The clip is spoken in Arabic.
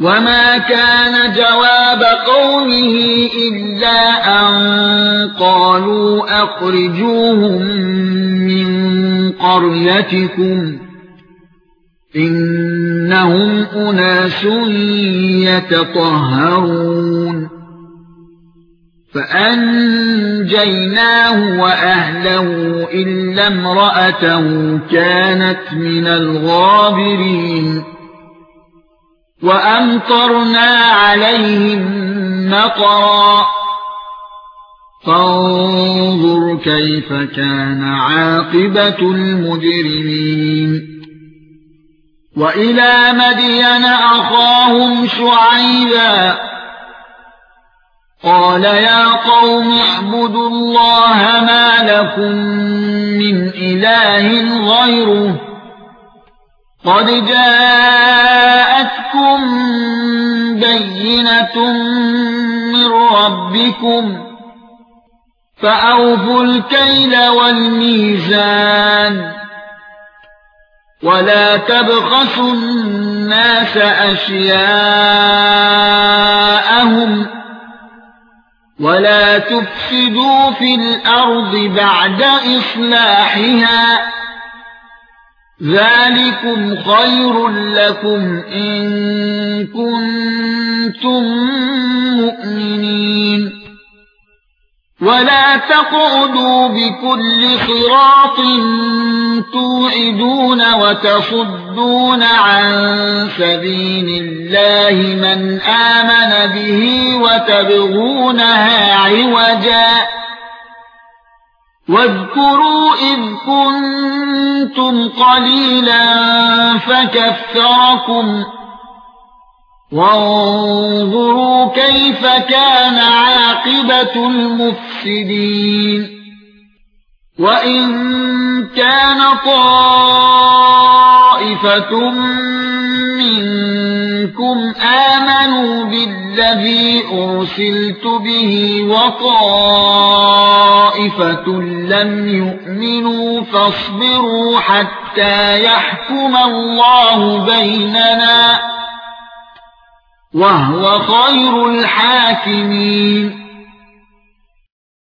وما كان جواب قومه إلا أن قالوا أخرجوهم من قريتكم إنهم أناس يتطهرون فأنجيناه وأهله إلا امرأته كانت من الغابرين وأمطرنا عليهم مطرا فانظر كيف كان عاقبة المجرمين وإلى مدين أخاهم شعيبا قال يا قوم اعبدوا الله ما لكم من إله غيره قد جاءتكم بينة من ربكم فأوفوا الكيل والميزان ولا تبخسوا الناس أشياءهم ولا تفسدوا في الأرض بعد إصلاحها ذلكم خير لكم إن كنتم مؤمنين ولا تقعدوا بكل صراط توعدون وتصدون عن سبيل الله من آمن به وتبغونها عوجا واذكروا إذ كنتم قليلا فكثركم وانظروا كيف كان عاقبة المفسدين وإن كان طائفة منكم آمنوا بالذي أرسلت به وطائفة لم يؤمنوا فاصبروا حتى يحكم الله بيننا وهو خير الحاكمين